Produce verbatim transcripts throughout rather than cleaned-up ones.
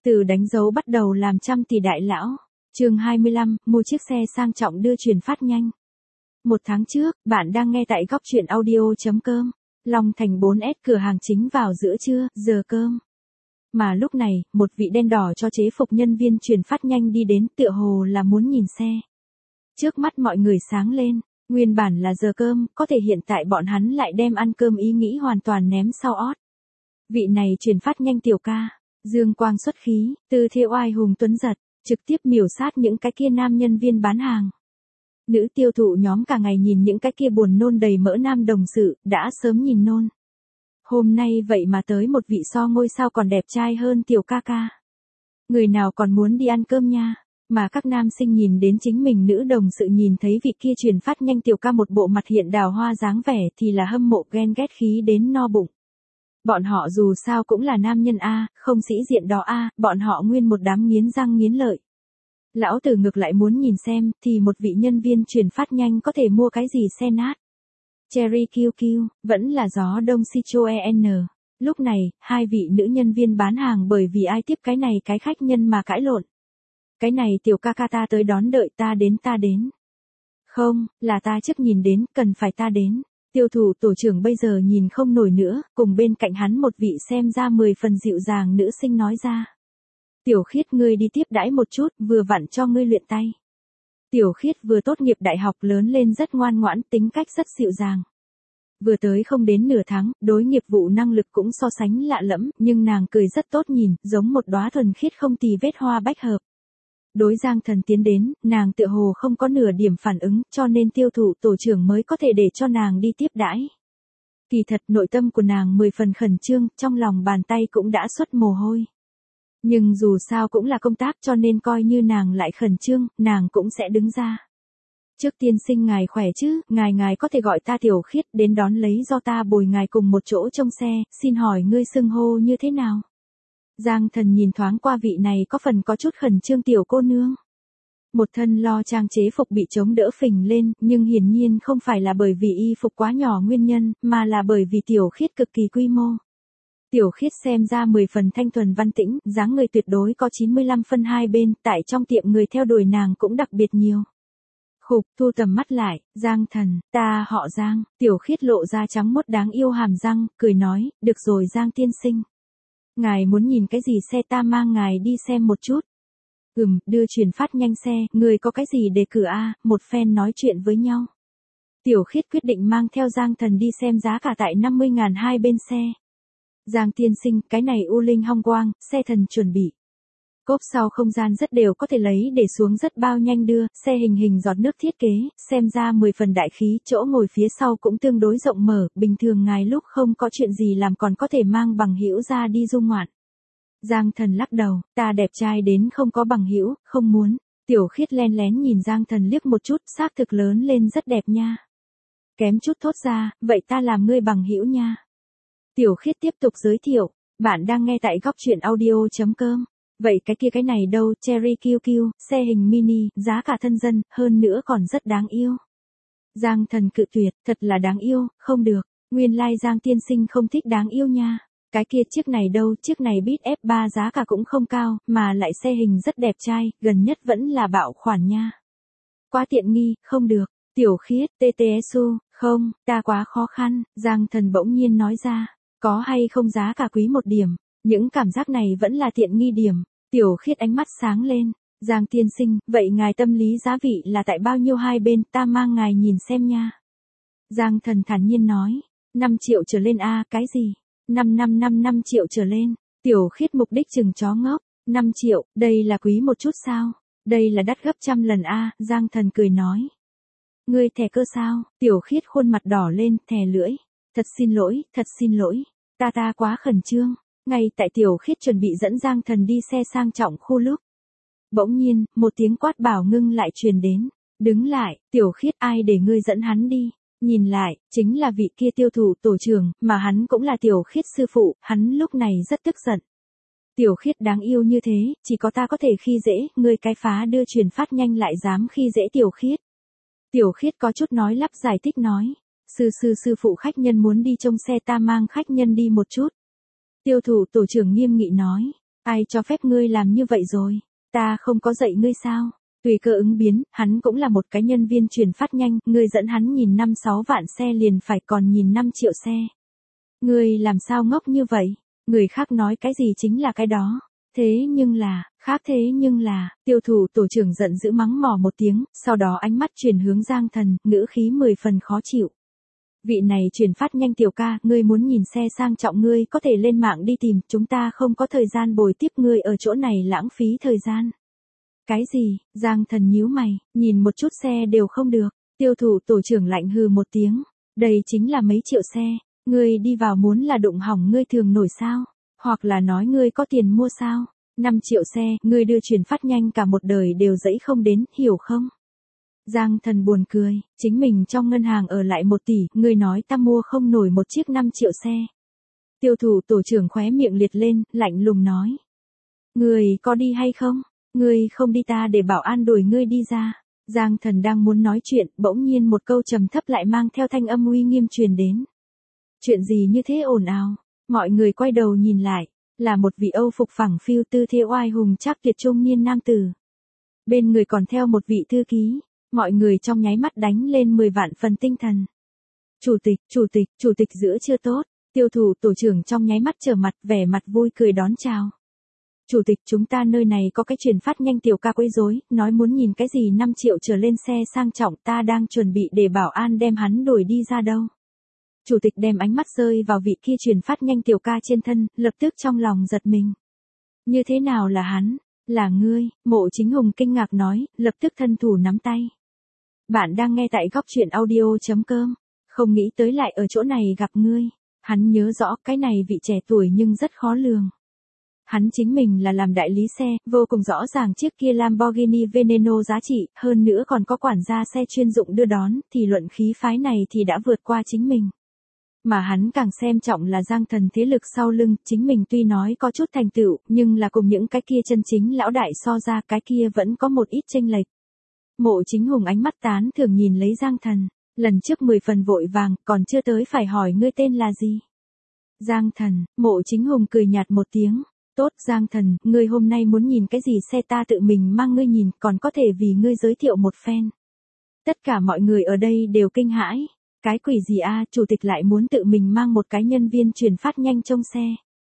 Từ đánh dấu bắt đầu làm trăm tỷ đại lão. Chương hai mươi lăm, mua chiếc xe sang trọng đưa chuyển phát nhanh. Một tháng trước, bạn đang nghe tại góc truyện audio chấm com. Long Thành bốn S cửa hàng chính vào giữa trưa, giờ cơm. Mà lúc này, một vị đen đỏ cho chế phục nhân viên chuyển phát nhanh đi đến, tựa hồ là muốn nhìn xe. Trước mắt mọi người sáng lên, nguyên bản là giờ cơm, có thể hiện tại bọn hắn lại đem ăn cơm ý nghĩ hoàn toàn ném sau ót. Vị này chuyển phát nhanh tiểu ca, dương quang xuất khí, tư thế oai hùng tuấn giật, trực tiếp miểu sát những cái kia nam nhân viên bán hàng. Nữ tiêu thụ nhóm cả ngày nhìn những cái kia buồn nôn đầy mỡ nam đồng sự, đã sớm nhìn nôn. Hôm nay vậy mà tới một vị so ngôi sao còn đẹp trai hơn tiểu ca ca. Người nào còn muốn đi ăn cơm nha, mà các nam sinh nhìn đến chính mình nữ đồng sự nhìn thấy vị kia chuyển phát nhanh tiểu ca một bộ mặt hiện đào hoa dáng vẻ thì là hâm mộ ghen ghét khí đến no bụng. Bọn họ dù sao cũng là nam nhân A, không sĩ diện đó A, bọn họ nguyên một đám nghiến răng nghiến lợi. Lão tử ngược lại muốn nhìn xem, thì một vị nhân viên chuyển phát nhanh có thể mua cái gì xe nát. Cherry kiu kiu, vẫn là gió đông Citroen. Lúc này, hai vị nữ nhân viên bán hàng bởi vì ai tiếp cái này cái khách nhân mà cãi lộn. Cái này tiểu ca ca ta tới đón đợi ta đến ta đến. Không, là ta trước nhìn đến, cần phải ta đến. Tiêu thụ tổ trưởng bây giờ nhìn không nổi nữa, cùng bên cạnh hắn một vị xem ra mười phần dịu dàng nữ sinh nói ra. Tiểu Khiết ngươi đi tiếp đãi một chút, vừa vặn cho ngươi luyện tay. Tiểu Khiết vừa tốt nghiệp đại học lớn lên rất ngoan ngoãn, tính cách rất dịu dàng. Vừa tới không đến nửa tháng, đối nghiệp vụ năng lực cũng so sánh lạ lẫm, nhưng nàng cười rất tốt nhìn, giống một đóa thuần khiết không tì vết hoa bách hợp. Đối Giang Thần tiến đến, nàng tựa hồ không có nửa điểm phản ứng, cho nên tiêu thụ tổ trưởng mới có thể để cho nàng đi tiếp đãi. Kỳ thật nội tâm của nàng mười phần khẩn trương, trong lòng bàn tay cũng đã xuất mồ hôi. Nhưng dù sao cũng là công tác cho nên coi như nàng lại khẩn trương, nàng cũng sẽ đứng ra. Trước tiên sinh ngài khỏe chứ, ngài ngài có thể gọi ta Tiểu Khiết đến đón lấy do ta bồi ngài cùng một chỗ trong xe, xin hỏi ngươi xưng hô như thế nào? Giang Thần nhìn thoáng qua vị này có phần có chút khẩn trương tiểu cô nương. Một thân lo trang chế phục bị chống đỡ phình lên, nhưng hiển nhiên không phải là bởi vì y phục quá nhỏ nguyên nhân, mà là bởi vì Tiểu Khiết cực kỳ quy mô. Tiểu Khiết xem ra mười phần thanh thuần văn tĩnh, dáng người tuyệt đối có chín mươi lăm phân hai bên, tại trong tiệm người theo đuổi nàng cũng đặc biệt nhiều. Khục, thu tầm mắt lại, Giang Thần, ta họ Giang, Tiểu Khiết lộ ra trắng mốt đáng yêu hàm răng, cười nói, được rồi Giang tiên sinh. Ngài muốn nhìn cái gì xe ta mang ngài đi xem một chút. Ừm, đưa chuyển phát nhanh xe, người có cái gì để cử a, một phen nói chuyện với nhau. Tiểu Khiết quyết định mang theo Giang Thần đi xem giá cả tại năm mươi ngàn hai bên xe. Giang tiên sinh, cái này U Linh Hong Quang, xe thần chuẩn bị. Cốp sau không gian rất đều có thể lấy để xuống rất bao nhanh đưa, xe hình hình giọt nước thiết kế, xem ra mười phần đại khí, chỗ ngồi phía sau cũng tương đối rộng mở, bình thường ngài lúc không có chuyện gì làm còn có thể mang bằng hữu ra đi du ngoạn. Giang Thần lắc đầu, ta đẹp trai đến không có bằng hữu, không muốn. Tiểu Khiết len lén nhìn Giang Thần liếc một chút, xác thực lớn lên rất đẹp nha. Kém chút thốt ra, vậy ta làm ngươi bằng hữu nha. Tiểu Khiết tiếp tục giới thiệu, bạn đang nghe tại góc truyện audio chấm com. Vậy cái kia cái này đâu, Cherry kiu kiu, xe hình mini, giá cả thân dân, hơn nữa còn rất đáng yêu. Giang Thần cự tuyệt, thật là đáng yêu, không được, nguyên lai like Giang tiên sinh không thích đáng yêu nha. Cái kia chiếc này đâu, chiếc này Beat ép ba giá cả cũng không cao, mà lại xe hình rất đẹp trai, gần nhất vẫn là bạo khoản nha. Quá tiện nghi, không được. Tiểu Khiết, tê tê ét u, không, ta quá khó khăn, Giang Thần bỗng nhiên nói ra, có hay không giá cả quý một điểm, những cảm giác này vẫn là tiện nghi điểm. Tiểu Khiết ánh mắt sáng lên, Giang tiên sinh, vậy ngài tâm lý giá vị là tại bao nhiêu hai bên, ta mang ngài nhìn xem nha. Giang Thần thản nhiên nói, năm triệu trở lên a, cái gì? năm năm năm năm triệu trở lên. Tiểu Khiết mục đích chừng chó ngốc, năm triệu, đây là quý một chút sao? Đây là đắt gấp trăm lần a, Giang Thần cười nói. Ngươi thẻ cơ sao? Tiểu Khiết khuôn mặt đỏ lên, thè lưỡi. Thật xin lỗi, thật xin lỗi, ta ta quá khẩn trương. Ngay tại Tiểu Khiết chuẩn bị dẫn Giang Thần đi xe sang trọng khu lúc. Bỗng nhiên, một tiếng quát bảo ngưng lại truyền đến. Đứng lại, Tiểu Khiết, ai để ngươi dẫn hắn đi? Nhìn lại, chính là vị kia tiêu thụ tổ trưởng, mà hắn cũng là Tiểu Khiết sư phụ, hắn lúc này rất tức giận. Tiểu Khiết đáng yêu như thế, chỉ có ta có thể khi dễ, ngươi cái phá đưa chuyển phát nhanh lại dám khi dễ Tiểu Khiết. Tiểu Khiết có chút nói lắp giải thích nói. Sư sư sư phụ khách nhân muốn đi trông xe ta mang khách nhân đi một chút. Tiêu thụ tổ trưởng nghiêm nghị nói. Ai cho phép ngươi làm như vậy rồi? Ta không có dạy ngươi sao? Tùy cơ ứng biến, hắn cũng là một cái nhân viên chuyển phát nhanh, ngươi dẫn hắn nhìn năm sáu vạn xe liền phải còn nhìn năm triệu xe. Ngươi làm sao ngốc như vậy? Người khác nói cái gì chính là cái đó. Thế nhưng là, khác thế nhưng là, tiêu thụ tổ trưởng giận dữ mắng mỏ một tiếng, sau đó ánh mắt chuyển hướng Giang Thần, ngữ khí mười phần khó chịu. Vị này chuyển phát nhanh tiểu ca, ngươi muốn nhìn xe sang trọng ngươi có thể lên mạng đi tìm, chúng ta không có thời gian bồi tiếp ngươi ở chỗ này lãng phí thời gian. Cái gì? Giang Thần nhíu mày, nhìn một chút xe đều không được, tiêu thụ tổ trưởng lạnh hừ một tiếng, đây chính là mấy triệu xe, ngươi đi vào muốn là đụng hỏng ngươi thường nổi sao? Hoặc là nói ngươi có tiền mua sao? năm triệu xe, ngươi đưa chuyển phát nhanh cả một đời đều dẫy không đến, hiểu không? Giang Thần buồn cười, chính mình trong ngân hàng ở lại một tỷ, ngươi nói ta mua không nổi một chiếc năm triệu xe. Tiêu thụ tổ trưởng khóe miệng liệt lên, lạnh lùng nói. Ngươi có đi hay không? Ngươi không đi ta để bảo an đuổi ngươi đi ra. Giang Thần đang muốn nói chuyện, bỗng nhiên một câu trầm thấp lại mang theo thanh âm uy nghiêm truyền đến. Chuyện gì như thế ồn ào? Mọi người quay đầu nhìn lại, là một vị Âu phục phẳng phiu tư thế oai hùng trác tuyệt trung niên nam tử. Bên người còn theo một vị thư ký, mọi người trong nháy mắt đánh lên mười vạn phần tinh thần. Chủ tịch, chủ tịch, chủ tịch giữa chưa tốt, tiêu thụ tổ trưởng trong nháy mắt trở mặt vẻ mặt vui cười đón chào. Chủ tịch chúng ta nơi này có cái chuyển phát nhanh tiểu ca quấy rối, nói muốn nhìn cái gì năm triệu trở lên xe sang trọng ta đang chuẩn bị để bảo an đem hắn đuổi đi ra đâu. Chủ tịch đem ánh mắt rơi vào vị kia chuyển phát nhanh tiểu ca trên thân, lập tức trong lòng giật mình. Như thế nào là hắn? Là ngươi, Mộ Chính Hùng kinh ngạc nói, lập tức thân thủ nắm tay. Bạn đang nghe tại góc truyện audio.com, không nghĩ tới lại ở chỗ này gặp ngươi. Hắn nhớ rõ cái này vị trẻ tuổi nhưng rất khó lường. Hắn chính mình là làm đại lý xe, vô cùng rõ ràng chiếc kia Lamborghini Veneno giá trị, hơn nữa còn có quản gia xe chuyên dụng đưa đón, thì luận khí phái này thì đã vượt qua chính mình. Mà hắn càng xem trọng là Giang Thần thế lực sau lưng, chính mình tuy nói có chút thành tựu, nhưng là cùng những cái kia chân chính lão đại so ra cái kia vẫn có một ít chênh lệch. Mộ Chính Hùng ánh mắt tán thưởng nhìn lấy Giang Thần, lần trước mười phần vội vàng, còn chưa tới phải hỏi ngươi tên là gì. Giang Thần, Mộ Chính Hùng cười nhạt một tiếng, tốt Giang Thần, ngươi hôm nay muốn nhìn cái gì xe ta tự mình mang ngươi nhìn, còn có thể vì ngươi giới thiệu một phen. Tất cả mọi người ở đây đều kinh hãi. Cái quỷ gì a, chủ tịch lại muốn tự mình mang một cái nhân viên chuyển phát nhanh trông xe.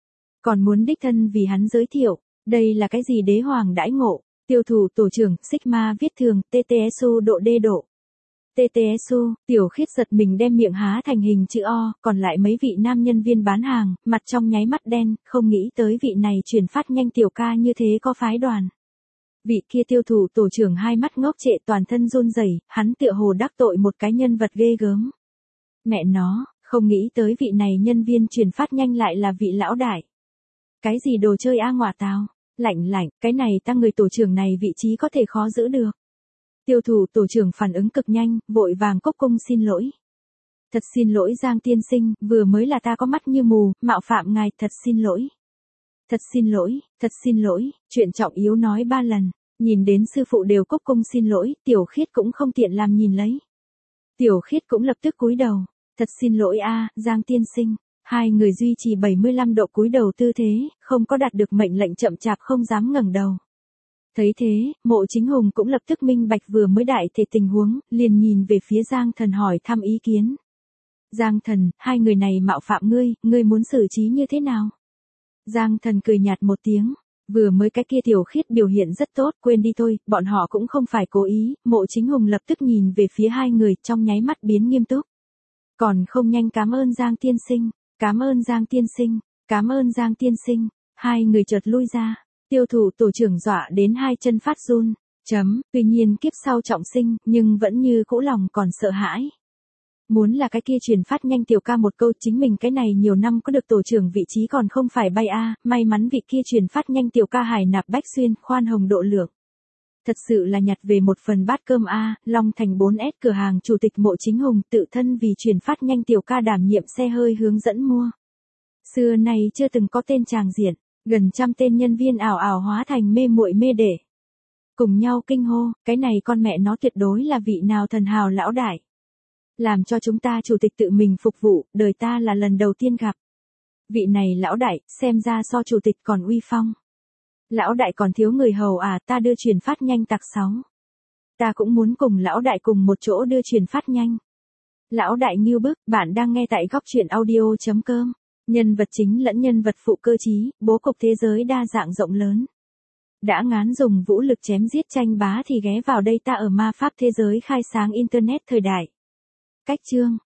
Còn muốn đích thân vì hắn giới thiệu, đây là cái gì đế hoàng đãi ngộ, tiêu thụ tổ trưởng, Sigma viết thường, tê tê ét u độ D độ. tê tê ét u, tiểu khiết giật mình đem miệng há thành hình chữ O, còn lại mấy vị nam nhân viên bán hàng, mặt trong nháy mắt đen, không nghĩ tới vị này chuyển phát nhanh tiểu ca như thế có phái đoàn. Vị kia tiêu thụ tổ trưởng hai mắt ngốc trệ toàn thân run rẩy, hắn tựa hồ đắc tội một cái nhân vật ghê gớm. Mẹ nó, không nghĩ tới vị này nhân viên chuyển phát nhanh lại là vị lão đại. Cái gì đồ chơi a ngọa tào, lạnh lạnh, cái này ta người tổ trưởng này vị trí có thể khó giữ được. Tiêu thụ tổ trưởng phản ứng cực nhanh, vội vàng cốc cung xin lỗi. Thật xin lỗi Giang tiên sinh, vừa mới là ta có mắt như mù, mạo phạm ngài, thật xin lỗi. Thật xin lỗi, thật xin lỗi, chuyện trọng yếu nói ba lần, nhìn đến sư phụ đều cốc cung xin lỗi, tiểu khiết cũng không tiện làm nhìn lấy. Tiểu khiết cũng lập tức cúi đầu. Thật xin lỗi a, Giang tiên sinh. Hai người duy trì bảy mươi lăm độ cúi đầu tư thế, không có đạt được mệnh lệnh chậm chạp không dám ngẩng đầu. Thấy thế, Mộ Chính Hùng cũng lập tức minh bạch vừa mới đại thể tình huống, liền nhìn về phía Giang Thần hỏi thăm ý kiến. Giang Thần, hai người này mạo phạm ngươi, ngươi muốn xử trí như thế nào? Giang Thần cười nhạt một tiếng. Vừa mới cái kia tiểu khiết biểu hiện rất tốt, quên đi thôi, bọn họ cũng không phải cố ý. Mộ Chính Hùng lập tức nhìn về phía hai người trong nháy mắt biến nghiêm túc. Còn không nhanh cảm ơn Giang tiên sinh, cảm ơn Giang tiên sinh, cảm ơn Giang tiên sinh. Hai người chợt lui ra, tiêu thụ tổ trưởng dọa đến hai chân phát run, chấm, tuy nhiên kiếp sau trọng sinh, nhưng vẫn như cũ lòng còn sợ hãi. Muốn là cái kia truyền phát nhanh tiểu ca một câu chính mình cái này nhiều năm có được tổ trưởng vị trí còn không phải bay a, may mắn vị kia truyền phát nhanh tiểu ca hải nạp bách xuyên, khoan hồng độ lượng. Thật sự là nhặt về một phần bát cơm a, Long Thành bốn S cửa hàng chủ tịch Mộ Chính Hùng tự thân vì truyền phát nhanh tiểu ca đảm nhiệm xe hơi hướng dẫn mua. Xưa nay chưa từng có tên tràng diện, gần trăm tên nhân viên ảo ảo hóa thành mê muội mê để. Cùng nhau kinh hô, cái này con mẹ nó tuyệt đối là vị nào thần hào lão đại. Làm cho chúng ta chủ tịch tự mình phục vụ, đời ta là lần đầu tiên gặp. Vị này lão đại, xem ra so chủ tịch còn uy phong. Lão đại còn thiếu người hầu à, ta đưa truyền phát nhanh tặc sáu. Ta cũng muốn cùng lão đại cùng một chỗ đưa truyền phát nhanh. Lão đại nghiêu bức, bạn đang nghe tại góc truyện audio.com. Nhân vật chính lẫn nhân vật phụ cơ trí, bố cục thế giới đa dạng rộng lớn. Đã ngán dùng vũ lực chém giết tranh bá thì ghé vào đây ta ở ma pháp thế giới khai sáng Internet thời đại. Cách chương.